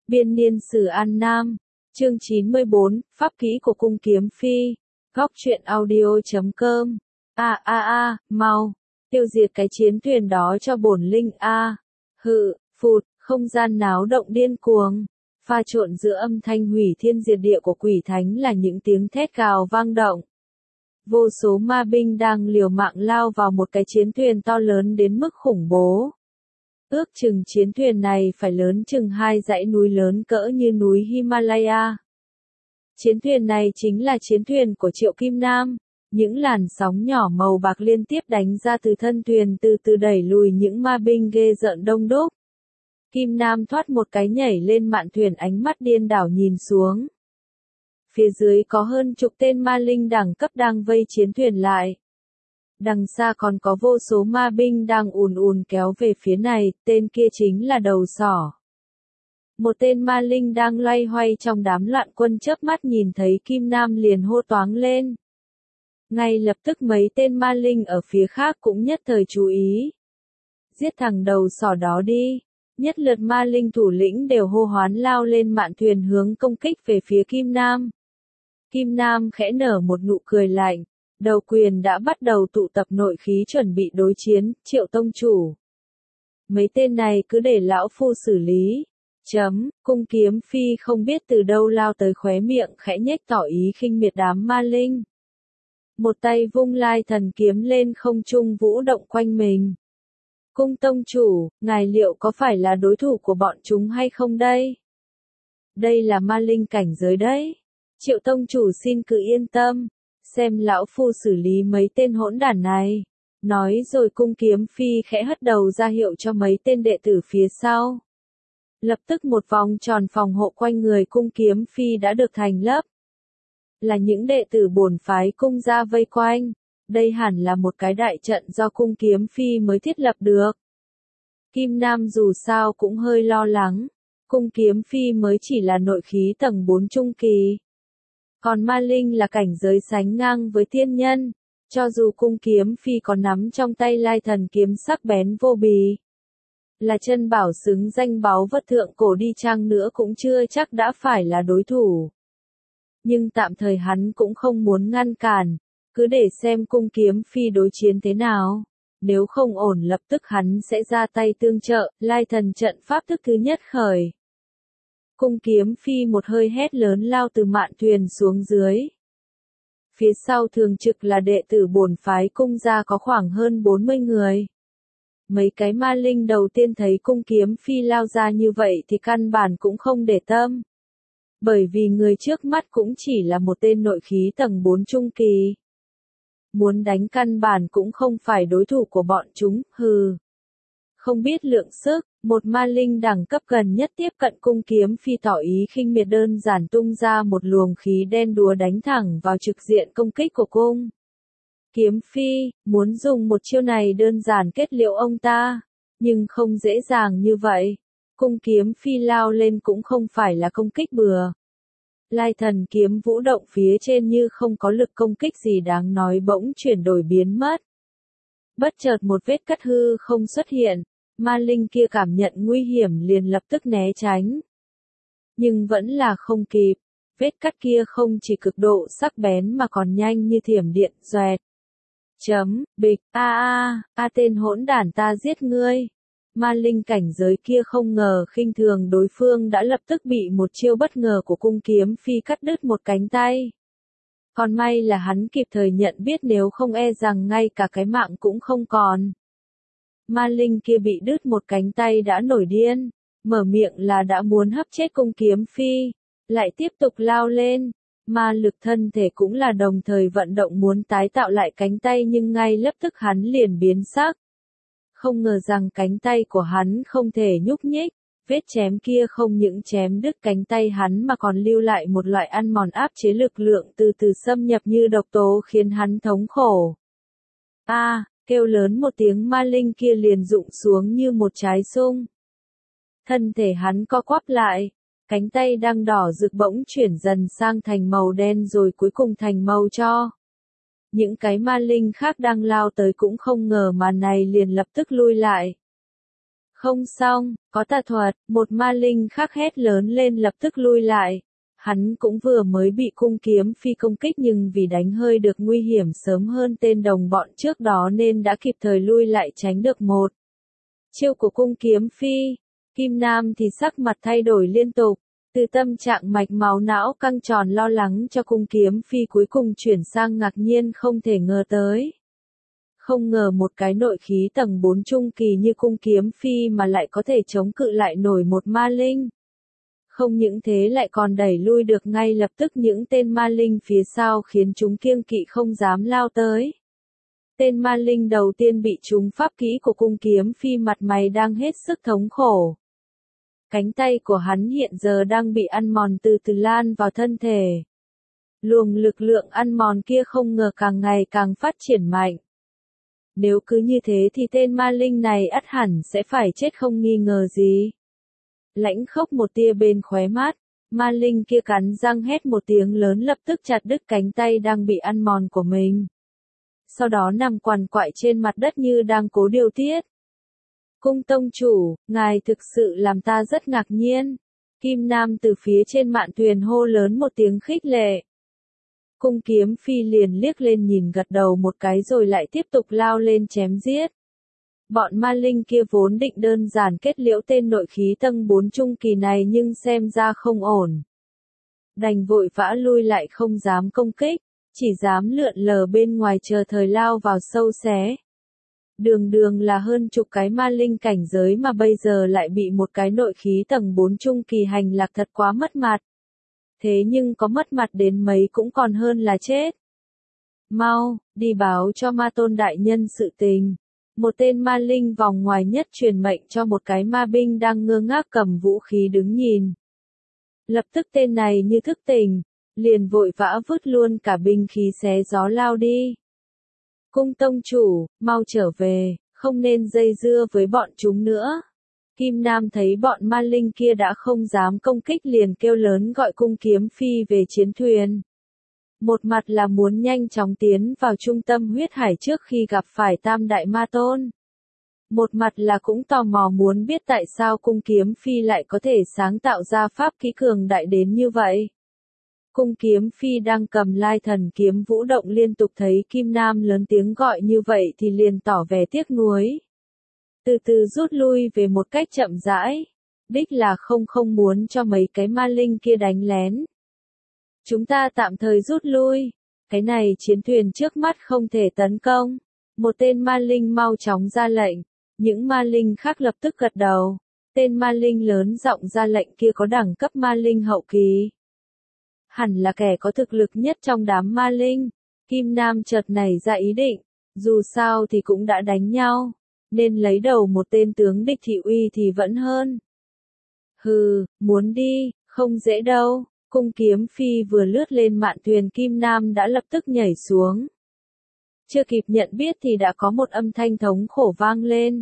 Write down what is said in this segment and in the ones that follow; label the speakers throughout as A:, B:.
A: Biên niên sử An Nam, chương 94, Pháp kỹ của cung kiếm phi, góc truyện audio.com. Mau, tiêu diệt cái chiến thuyền đó cho bổn linh a. Phụt, không gian náo động điên cuồng, pha trộn giữa âm thanh hủy thiên diệt địa của quỷ thánh là những tiếng thét gào vang động. Vô số ma binh đang liều mạng lao vào một cái chiến thuyền to lớn đến mức khủng bố. Ước chừng chiến thuyền này phải lớn chừng 2 dãy núi lớn cỡ như núi Himalaya. Chiến thuyền này chính là chiến thuyền của Triệu Kim Nam. Những làn sóng nhỏ màu bạc liên tiếp đánh ra từ thân thuyền từ từ đẩy lùi những ma binh ghê rợn đông đúc. Kim Nam thoát một cái nhảy lên mạn thuyền, ánh mắt điên đảo nhìn xuống. Phía dưới có hơn chục tên ma linh đẳng cấp đang vây chiến thuyền lại. Đằng xa còn có vô số ma binh đang ùn ùn kéo về phía này, tên kia chính là đầu sỏ. Một tên ma linh đang loay hoay trong đám loạn quân chớp mắt nhìn thấy Kim Nam liền hô toáng lên. Ngay lập tức mấy tên ma linh ở phía khác cũng nhất thời chú ý. Giết thằng đầu sỏ đó đi. Nhất lượt ma linh thủ lĩnh đều hô hoán lao lên mạn thuyền hướng công kích về phía Kim Nam. Kim Nam khẽ nở một nụ cười lạnh. Đầu quyền đã bắt đầu tụ tập nội khí chuẩn bị đối chiến, Triệu tông chủ. Mấy tên này cứ để lão phu xử lý. Cung kiếm phi không biết từ đâu lao tới, khóe miệng khẽ nhếch tỏ ý khinh miệt đám ma linh. Một tay vung lai thần kiếm lên không trung vũ động quanh mình. Cung tông chủ, ngài liệu có phải là đối thủ của bọn chúng hay không đây? Đây là ma linh cảnh giới đấy. Triệu tông chủ xin cứ yên tâm. Xem lão phu xử lý mấy tên hỗn đản này. Nói rồi cung kiếm phi khẽ hất đầu ra hiệu cho mấy tên đệ tử phía sau. Lập tức một vòng tròn phòng hộ quanh người cung kiếm phi đã được thành lập. Là những đệ tử bổn phái cung gia vây quanh. Đây hẳn là một cái đại trận do cung kiếm phi mới thiết lập được. Kim Nam dù sao cũng hơi lo lắng. Cung kiếm phi mới chỉ là nội khí tầng 4 trung kỳ. Còn ma linh là cảnh giới sánh ngang với tiên nhân. Cho dù cung kiếm phi còn nắm trong tay lai thần kiếm sắc bén vô bì. Là chân bảo xứng danh báu vật thượng cổ đi chăng nữa cũng chưa chắc đã phải là đối thủ. Nhưng tạm thời hắn cũng không muốn ngăn cản. Cứ để xem cung kiếm phi đối chiến thế nào. Nếu không ổn lập tức hắn sẽ ra tay tương trợ, lai thần trận pháp thức thứ nhất khởi. Cung kiếm phi một hơi hét lớn lao từ mạn thuyền xuống dưới. Phía sau thường trực là đệ tử bổn phái cung gia có khoảng hơn 40 người. Mấy cái ma linh đầu tiên thấy cung kiếm phi lao ra như vậy thì căn bản cũng không để tâm. Bởi vì người trước mắt cũng chỉ là một tên nội khí tầng 4 trung kỳ. Muốn đánh căn bản cũng không phải đối thủ của bọn chúng, Không biết lượng sức, một ma linh đẳng cấp gần nhất tiếp cận cung kiếm phi tỏ ý khinh miệt đơn giản tung ra một luồng khí đen đúa đánh thẳng vào trực diện công kích của cung kiếm phi, muốn dùng một chiêu này đơn giản kết liễu ông ta, nhưng không dễ dàng như vậy. Cung kiếm phi lao lên cũng không phải là công kích bừa. Lai thần kiếm vũ động phía trên như không có lực công kích gì đáng nói bỗng chuyển đổi biến mất. Bất chợt một vết cắt hư không xuất hiện, ma linh kia cảm nhận nguy hiểm liền lập tức né tránh. Nhưng vẫn là không kịp, vết cắt kia không chỉ cực độ sắc bén mà còn nhanh như thiểm điện, xoẹt. Bịch, tên hỗn đản ta giết ngươi. Ma linh cảnh giới kia không ngờ khinh thường đối phương đã lập tức bị một chiêu bất ngờ của cung kiếm phi cắt đứt một cánh tay. Còn may là hắn kịp thời nhận biết, nếu không e rằng ngay cả cái mạng cũng không còn. Ma linh kia bị đứt một cánh tay đã nổi điên, mở miệng là đã muốn hấp chết cung kiếm phi, lại tiếp tục lao lên. Ma lực thân thể cũng là đồng thời vận động muốn tái tạo lại cánh tay, nhưng ngay lập tức hắn liền biến sắc. Không ngờ rằng cánh tay của hắn không thể nhúc nhích, vết chém kia không những chém đứt cánh tay hắn mà còn lưu lại một loại ăn mòn áp chế lực lượng từ từ xâm nhập như độc tố khiến hắn thống khổ. Kêu lớn một tiếng, ma linh kia liền rụng xuống như một trái sung. Thân thể hắn co quắp lại, cánh tay đang đỏ rực bỗng chuyển dần sang thành màu đen rồi cuối cùng thành màu tro. Những cái ma linh khác đang lao tới cũng không ngờ màn này liền lập tức lui lại. Không xong, có tà thuật, một ma linh khác hét lớn lên lập tức lui lại. Hắn cũng vừa mới bị cung kiếm phi công kích nhưng vì đánh hơi được nguy hiểm sớm hơn tên đồng bọn trước đó nên đã kịp thời lui lại tránh được một chiêu của cung kiếm phi. Kim Nam thì sắc mặt thay đổi liên tục, từ tâm trạng mạch máu não căng tròn lo lắng cho cung kiếm phi cuối cùng chuyển sang ngạc nhiên không thể ngờ tới. Không ngờ một cái nội khí tầng 4 trung kỳ như cung kiếm phi mà lại có thể chống cự lại nổi một ma linh. Không những thế lại còn đẩy lui được ngay lập tức những tên ma linh phía sau khiến chúng kiêng kỵ không dám lao tới. Tên ma linh đầu tiên bị trúng pháp kỹ của cung kiếm phi mặt mày đang hết sức thống khổ. Cánh tay của hắn hiện giờ đang bị ăn mòn từ từ lan vào thân thể. Luồng lực lượng ăn mòn kia không ngờ càng ngày càng phát triển mạnh. Nếu cứ như thế thì tên ma linh này ắt hẳn sẽ phải chết không nghi ngờ gì. Lãnh khốc một tia bên khóe mắt, ma linh kia cắn răng hét một tiếng lớn lập tức chặt đứt cánh tay đang bị ăn mòn của mình. Sau đó nằm quằn quại trên mặt đất như đang cố điều tiết. Cung tông chủ, ngài thực sự làm ta rất ngạc nhiên. Kim Nam từ phía trên mạn thuyền hô lớn một tiếng khích lệ. Cung kiếm phi liền liếc lên nhìn gật đầu một cái rồi lại tiếp tục lao lên chém giết. Bọn ma linh kia vốn định đơn giản kết liễu tên nội khí tầng 4 trung kỳ này nhưng xem ra không ổn. Đành vội vã lui lại không dám công kích, chỉ dám lượn lờ bên ngoài chờ thời lao vào sâu xé. Đường đường là hơn chục cái ma linh cảnh giới mà bây giờ lại bị một cái nội khí tầng 4 trung kỳ hành lạc thật quá mất mặt. Thế nhưng có mất mặt đến mấy cũng còn hơn là chết. Mau, đi báo cho ma tôn đại nhân sự tình. Một tên ma linh vòng ngoài nhất truyền mệnh cho một cái ma binh đang ngơ ngác cầm vũ khí đứng nhìn. Lập tức tên này như thức tỉnh, liền vội vã vứt luôn cả binh khí xé gió lao đi. Cung tông chủ, mau trở về, không nên dây dưa với bọn chúng nữa. Kim Nam thấy bọn ma linh kia đã không dám công kích liền kêu lớn gọi cung kiếm phi về chiến thuyền. Một mặt là muốn nhanh chóng tiến vào trung tâm huyết hải trước khi gặp phải tam đại ma tôn. Một mặt là cũng tò mò muốn biết tại sao cung kiếm phi lại có thể sáng tạo ra pháp kỹ cường đại đến như vậy. Cung kiếm phi đang cầm lai thần kiếm vũ động liên tục thấy Kim Nam lớn tiếng gọi như vậy thì liền tỏ vẻ tiếc nuối. Từ từ rút lui về một cách chậm rãi. Đích là không muốn cho mấy cái ma linh kia đánh lén. Chúng ta tạm thời rút lui. Cái này chiến thuyền trước mắt không thể tấn công. Một tên ma linh mau chóng ra lệnh. Những ma linh khác lập tức gật đầu. Tên ma linh lớn giọng ra lệnh kia có đẳng cấp ma linh hậu kỳ. Hẳn là kẻ có thực lực nhất trong đám ma linh. Kim Nam chợt nảy ra ý định. Dù sao thì cũng đã đánh nhau. Nên lấy đầu một tên tướng địch thị uy thì vẫn hơn. Hừ, muốn đi, không dễ đâu. Cung kiếm phi vừa lướt lên mạn thuyền Kim Nam đã lập tức nhảy xuống. Chưa kịp nhận biết thì đã có một âm thanh thống khổ vang lên.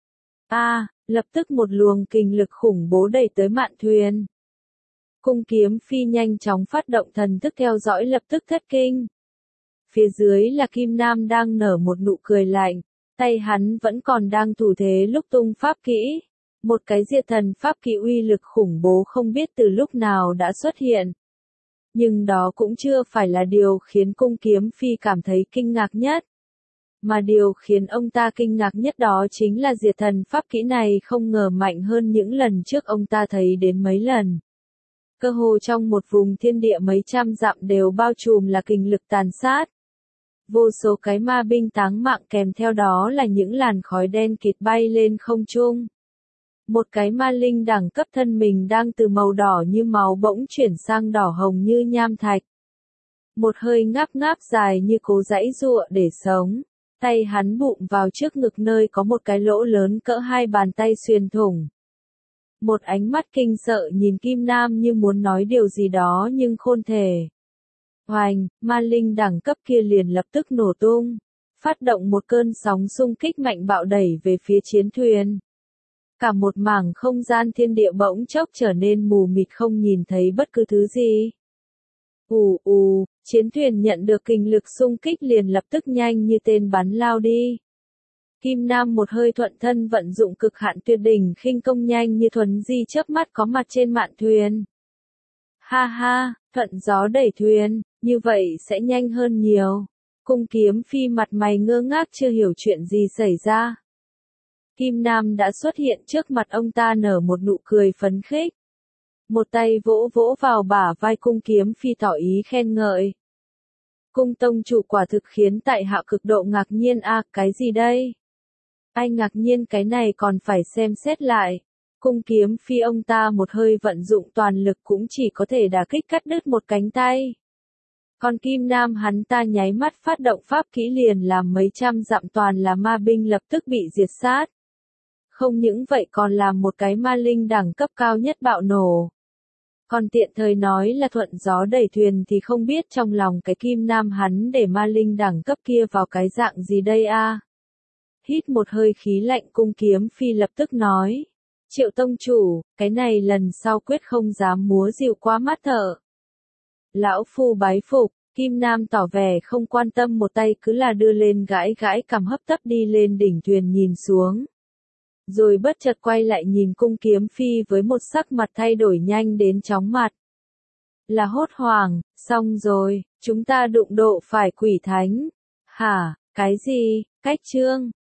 A: Lập tức một luồng kình lực khủng bố đẩy tới mạn thuyền. Cung kiếm phi nhanh chóng phát động thần thức theo dõi lập tức thất kinh. Phía dưới là Kim Nam đang nở một nụ cười lạnh, tay hắn vẫn còn đang thủ thế lúc tung pháp kỹ. Một cái diệt thần pháp kỹ uy lực khủng bố không biết từ lúc nào đã xuất hiện. Nhưng đó cũng chưa phải là điều khiến cung kiếm phi cảm thấy kinh ngạc nhất. Mà điều khiến ông ta kinh ngạc nhất đó chính là diệt thần pháp kỹ này không ngờ mạnh hơn những lần trước ông ta thấy đến mấy lần. Cơ hồ trong một vùng thiên địa mấy trăm dặm đều bao trùm là kình lực tàn sát. Vô số cái ma binh táng mạng kèm theo đó là những làn khói đen kịt bay lên không trung. Một cái ma linh đẳng cấp thân mình đang từ màu đỏ như máu bỗng chuyển sang đỏ hồng như nham thạch. Một hơi ngáp ngáp dài như cố giãy giụa để sống. Tay hắn bụng vào trước ngực nơi có một cái lỗ lớn cỡ hai bàn tay xuyên thủng. Một ánh mắt kinh sợ nhìn Kim Nam như muốn nói điều gì đó nhưng khôn thể. Hoành, ma linh đẳng cấp kia liền lập tức nổ tung. Phát động một cơn sóng xung kích mạnh bạo đẩy về phía chiến thuyền. Cả một mảng không gian thiên địa bỗng chốc trở nên mù mịt không nhìn thấy bất cứ thứ gì. Chiến thuyền nhận được kình lực xung kích liền lập tức nhanh như tên bắn lao đi. Kim Nam một hơi thuận thân vận dụng cực hạn tuyệt đỉnh khinh công nhanh như thuấn di chớp mắt có mặt trên mạn thuyền. Ha ha, thuận gió đẩy thuyền, như vậy sẽ nhanh hơn nhiều. Cung Kiếm Phi mặt mày ngơ ngác chưa hiểu chuyện gì xảy ra. Kim Nam đã xuất hiện trước mặt ông ta nở một nụ cười phấn khích. Một tay vỗ vỗ vào bả vai Cung Kiếm Phi tỏ ý khen ngợi. Cung tông chủ quả thực khiến tại hạ cực độ ngạc nhiên à, cái gì đây? Ai ngạc nhiên cái này còn phải xem xét lại. Cung Kiếm Phi ông ta một hơi vận dụng toàn lực cũng chỉ có thể đả kích cắt đứt một cánh tay. Còn Kim Nam hắn ta nháy mắt phát động pháp kỹ liền làm mấy trăm dặm toàn là ma binh lập tức bị diệt sát. Không những vậy còn làm một cái ma linh đẳng cấp cao nhất bạo nổ. Còn tiện thời nói là thuận gió đẩy thuyền thì không biết trong lòng cái Kim Nam hắn để ma linh đẳng cấp kia vào cái dạng gì đây a? Hít một hơi khí lạnh Cung Kiếm Phi lập tức nói. Triệu tông chủ, cái này lần sau quyết không dám múa rìu quá mắt thợ. Lão phu bái phục, Kim Nam tỏ vẻ không quan tâm một tay cứ là đưa lên gãi gãi cằm hấp tấp đi lên đỉnh thuyền nhìn xuống. Rồi bất chợt quay lại nhìn Cung Kiếm Phi với một sắc mặt thay đổi nhanh đến chóng mặt. Là hốt hoảng, xong rồi, chúng ta đụng độ phải quỷ thánh. Hả, cái gì, cách chương.